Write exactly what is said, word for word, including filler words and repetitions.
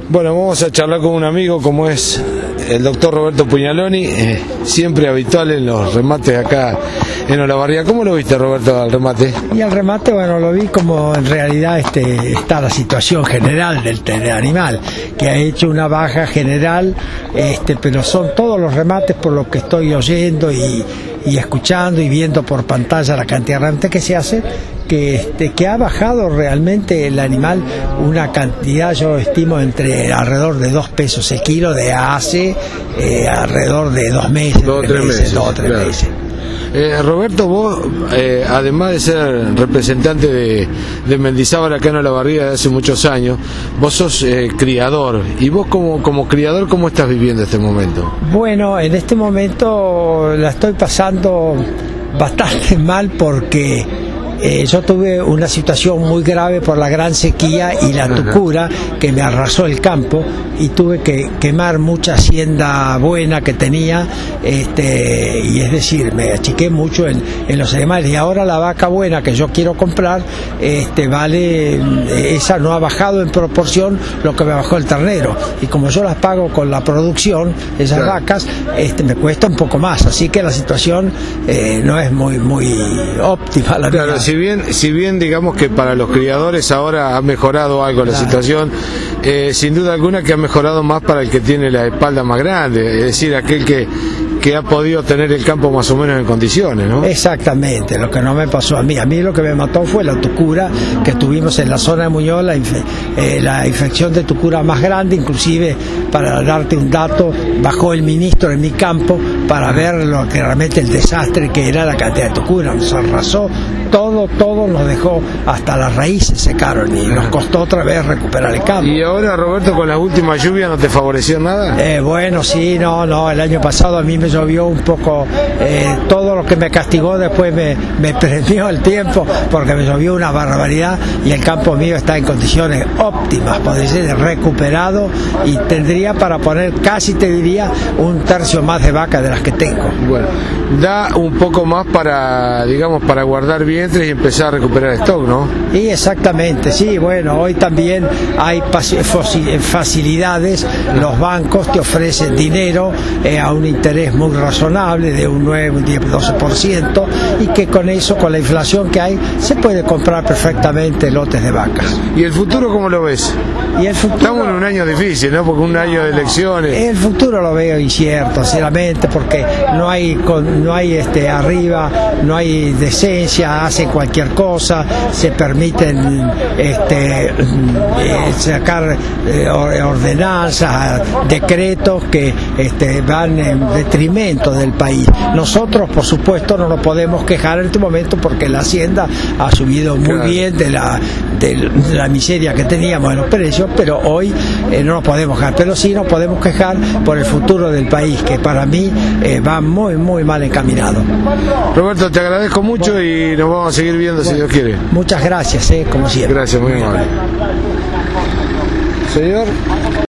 Bueno, vamos a charlar con un amigo como es el doctor Roberto Pugnaloni, eh, siempre habitual en los remates acá en Olavarría. ¿Cómo lo viste, Roberto, al remate? Y al remate, bueno, lo vi como en realidad este, está la situación general del, del animal, que ha hecho una baja general, este, pero son todos los remates por lo que estoy oyendo y, y escuchando y viendo por pantalla la cantidad de remates que se hace, que, este, que ha bajado realmente el animal una cantidad, yo estimo, entre alrededor de dos pesos el kilo de hace eh, alrededor de dos meses, dos o tres meses, meses, dos o tres claro. meses. Eh, Roberto, vos, eh, además de ser representante de, de Mendizábal acá en Olavarría de hace muchos años, vos sos eh, criador. ¿Y vos como, como criador cómo estás viviendo este momento? Bueno, en este momento la estoy pasando bastante mal porque Eh, yo tuve una situación muy grave por la gran sequía y la tucura que me arrasó el campo y tuve que quemar mucha hacienda buena que tenía, este, y es decir, me achiqué mucho en, en los animales, y ahora la vaca buena que yo quiero comprar, este, vale, esa no ha bajado en proporción lo que me bajó el ternero, y como yo las pago con la producción, esas claro. vacas, este, me cuesta un poco más, así que la situación eh, no es muy, muy óptima la claro, mía. Si bien, si bien digamos que para los criadores ahora ha mejorado algo la claro. situación, eh, sin duda alguna que ha mejorado más para el que tiene la espalda más grande, es decir, aquel que, que ha podido tener el campo más o menos en condiciones, ¿no? Exactamente, lo que no me pasó a mí. A mí lo que me mató fue la tucura que tuvimos en la zona de Muñoz, la, infe eh, la infección de tucura más grande, inclusive, para darte un dato, bajó el ministro en mi campo para ver lo que realmente el desastre que era la cantidad de tucura, nos arrasó todo, todo nos dejó, hasta las raíces secaron y nos costó otra vez recuperar el campo. ¿Y ahora, Roberto, con las últimas lluvias no te favoreció nada? Eh, bueno, sí, no, no, el año pasado a mí me llovió un poco, eh, todo lo que me castigó después me, me premió el tiempo, porque me llovió una barbaridad y el campo mío está en condiciones óptimas, podría ser recuperado, y tendría para poner, casi te diría, un tercio más de vaca de las que tengo. Bueno, da un poco más para, digamos, para guardar vientres y empezar a recuperar stock, ¿no? Y exactamente, sí, bueno, hoy también hay facilidades, los bancos te ofrecen dinero eh, a un interés muy razonable de un nueve, un diez, doce por ciento, y que con eso, con la inflación que hay, se puede comprar perfectamente lotes de vacas. ¿Y el futuro cómo lo ves? Y el futuro, estamos en un año difícil, ¿no? Porque un año de elecciones. El futuro lo veo incierto, sinceramente, porque no hay, no hay este, arriba, no hay decencia, hacen cualquier cosa, se permiten este, eh, sacar eh, ordenanzas, decretos que este, van en detrimento del país. Nosotros, por supuesto, no nos podemos quejar en este momento porque la hacienda ha subido muy claro. bien de la, de la miseria que teníamos en los precios, pero hoy eh, no nos podemos quejar, pero sí nos podemos quejar por el futuro del país, que para mí eh, va muy, muy mal encaminado. Roberto, te agradezco mucho bueno. y nos vamos a seguir viendo bueno, si Dios quiere. Muchas gracias, eh, como siempre. Gracias, muy amable. Señor.